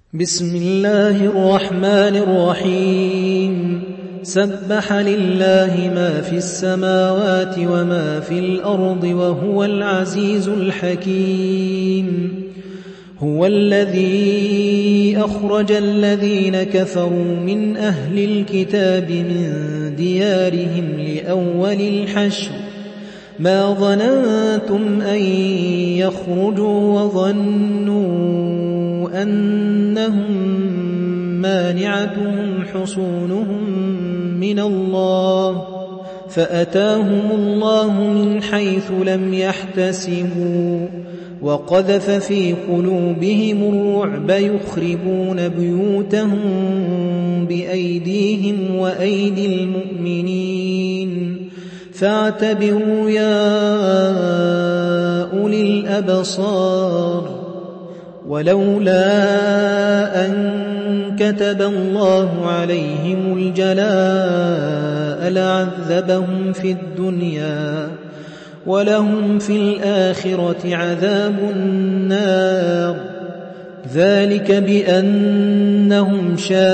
بسم الله الرحمن الرحيم سبح لله ما في السماوات وما في الأرض وهو العزيز الحكيم. هو الذي أخرج الذين كفروا من أهل الكتاب من ديارهم لأول الحشر ما ظننتم أن يخرجوا وظنوا أنهم مانعتهم حصونهم من الله فأتاهم الله من حيث لم يحتسبوا وقذف في قلوبهم الرعب يخربون بيوتهم بأيديهم وأيدي المؤمنين فاعتبروا يا أولي الأبصار. ولولا أن كتب الله عليهم الجلاء لعذبهم في الدنيا ولهم في الآخرة عذاب النار ذلك بأنهم شاقوا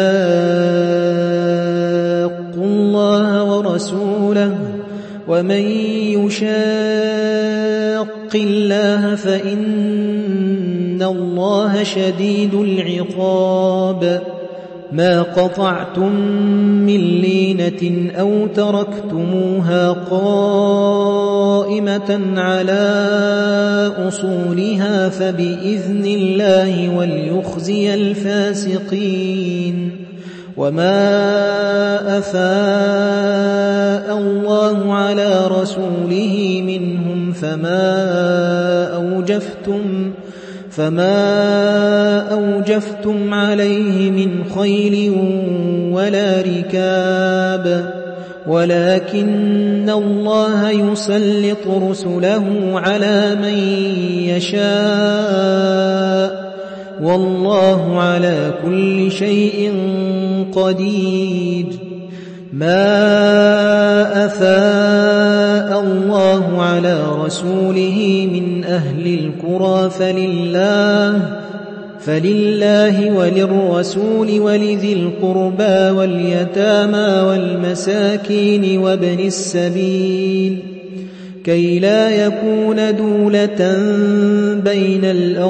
الله ورسوله ومن يشاق الله فإن الله شديد العقاب. ما قطعتم من لينة أو تركتموها قائمة على أصولها فبإذن الله وليخزي الفاسقين. وما أفاء الله على رسوله منهم فما أوجفتم عليه من خيل ولا ركاب ولكن الله يسلط رسله على من يشاء والله على كل شيء قدير. ما أفاء الله على رسوله من أهل القرى فلله وللرسول ولذي القربى واليتامى والمساكين وابن السبيل كي لا يكون دولة بين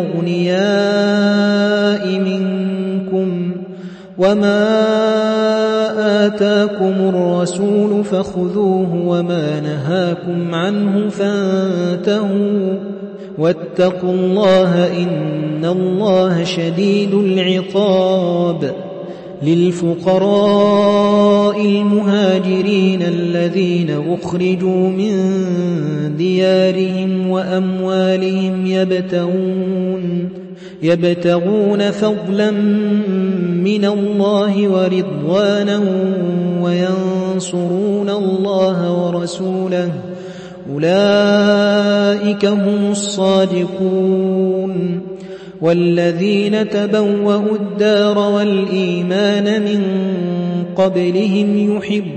الأغنياء منكم وما آتاكم الرسول فخذوه وما نهاكم عنه فانتهوا واتقوا الله إن الله شديد العقاب. للفقراء المهاجرين الذين أخرجوا من ديارهم وأموالهم يبتغون فضلا من الله ورضوانا وينصرون الله ورسوله أولئك هم الصادقون. والذين تبوأوا الدار والإيمان من قبلهم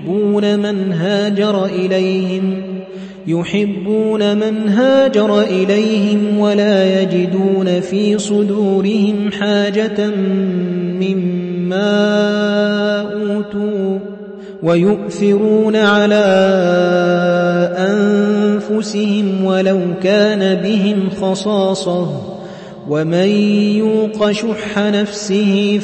يحبون من هاجر إليهم ولا يجدون في صدورهم حاجة مما أوتوا ويؤثرون على أنفسهم ولو كان بهم خصاصة ومن يوق شح نفسه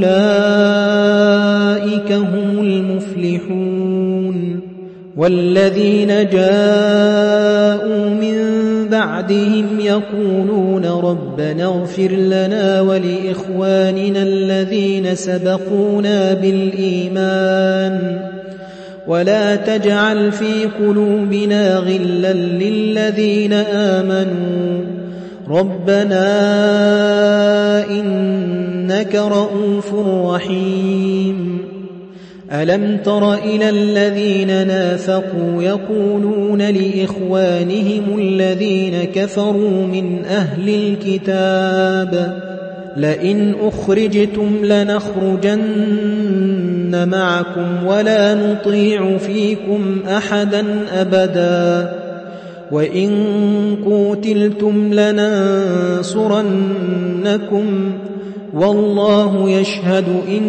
فأولئك هم المفلحون. والذين جاءوا من بعدهم يقولون ربنا اغفر لنا ولإخواننا الذين سبقونا بالإيمان ولا تجعل في قلوبنا غلا للذين آمنوا ربنا إنك رؤوف رحيم. ألم تر إلى الذين نافقوا يقولون لإخوانهم الذين كفروا من أهل الكتاب لئن أخرجتم لنخرجن معكم ولا نطيع فيكم أحدا أبدا وإن قوتلتم لننصرنكم والله يشهد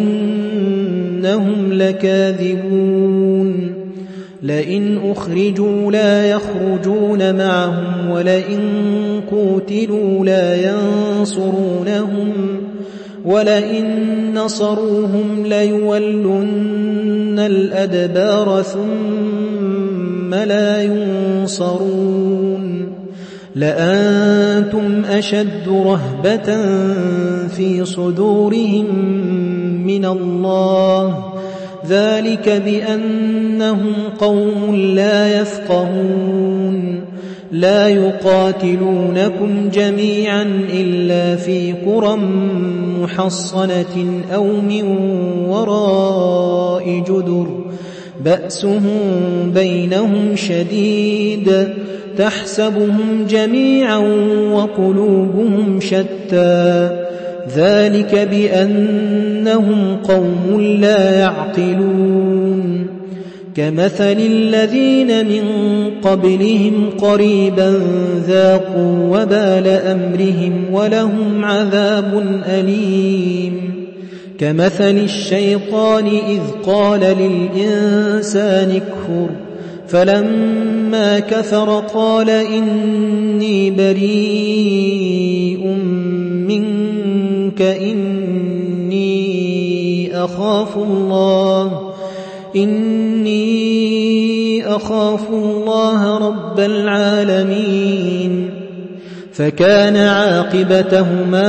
إنهم لكاذبون لئن أخرجوا لا يخرجون معهم ولئن قوتلوا لا ينصرونهم ولئن نصروهم ليولن الأدبار ثم لا ينصرون لأنتم أشد رهبة في صدورهم من الله ذلك بأنهم قوم لا يفقهون لا يقاتلونكم جميعا إلا في قرى محصنة أو من وراء جدر بأسهم بينهم شديد تحسبهم جميعا وقلوبهم شتى ذلك بأنهم قوم لا يعقلون كمثل الذين من قبلهم قريبا ذاقوا وبال أمرهم ولهم عذاب أليم كمثل الشيطان إذ قال للإنسان اكفر فلما كفر قال إني بريء منك إني أخاف الله رب العالمين فكان عاقبتهما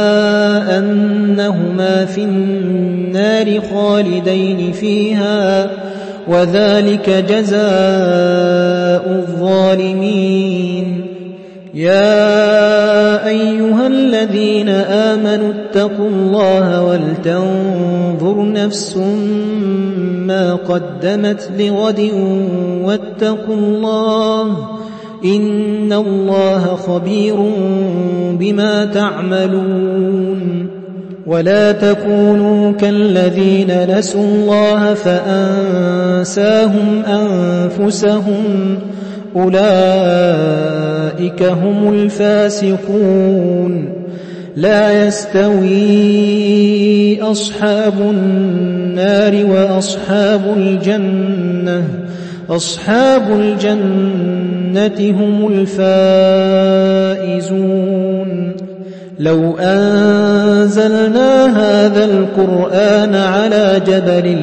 أنهما في النار خالدين فيها وذلك جزاء الظالمين يا أيها الذين آمنوا اتقوا الله ولتنظر نفس ما قدمت لغد واتقوا الله إن الله خبير بما تعملون ولا تكونوا كالذين نسوا الله فأنساهم أنفسهم أولئك هم الفاسقون لا يستوي أصحاب النار وأصحاب الجنة هم الفائزون لو أنزلنا هذا القرآن على جبل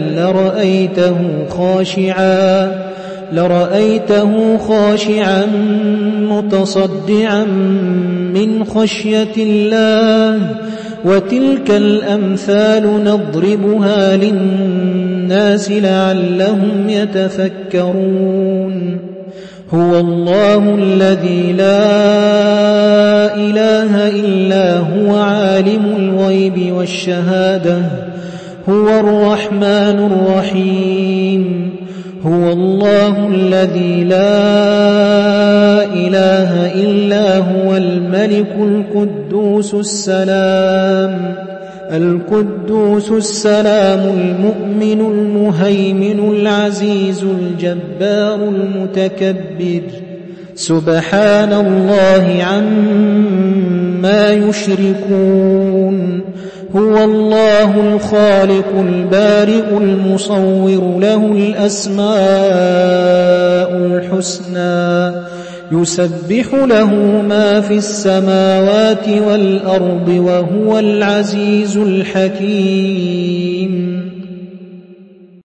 لرأيته خاشعا متصدعا من خشية الله وتلك الأمثال نضربها للناس لعلهم يتفكرون هو الله الذي لا إله إلا هو عالم الغيب والشهادة هو الرحمن الرحيم هو الله الذي لا إله إلا هو الملك القدوس السلام المؤمن المهيمن العزيز الجبار المتكبر سبحان الله عما يشركون هو الله الخالق البارئ المصور له الأسماء الحسنى يسبح له ما في السماوات والأرض وهو العزيز الحكيم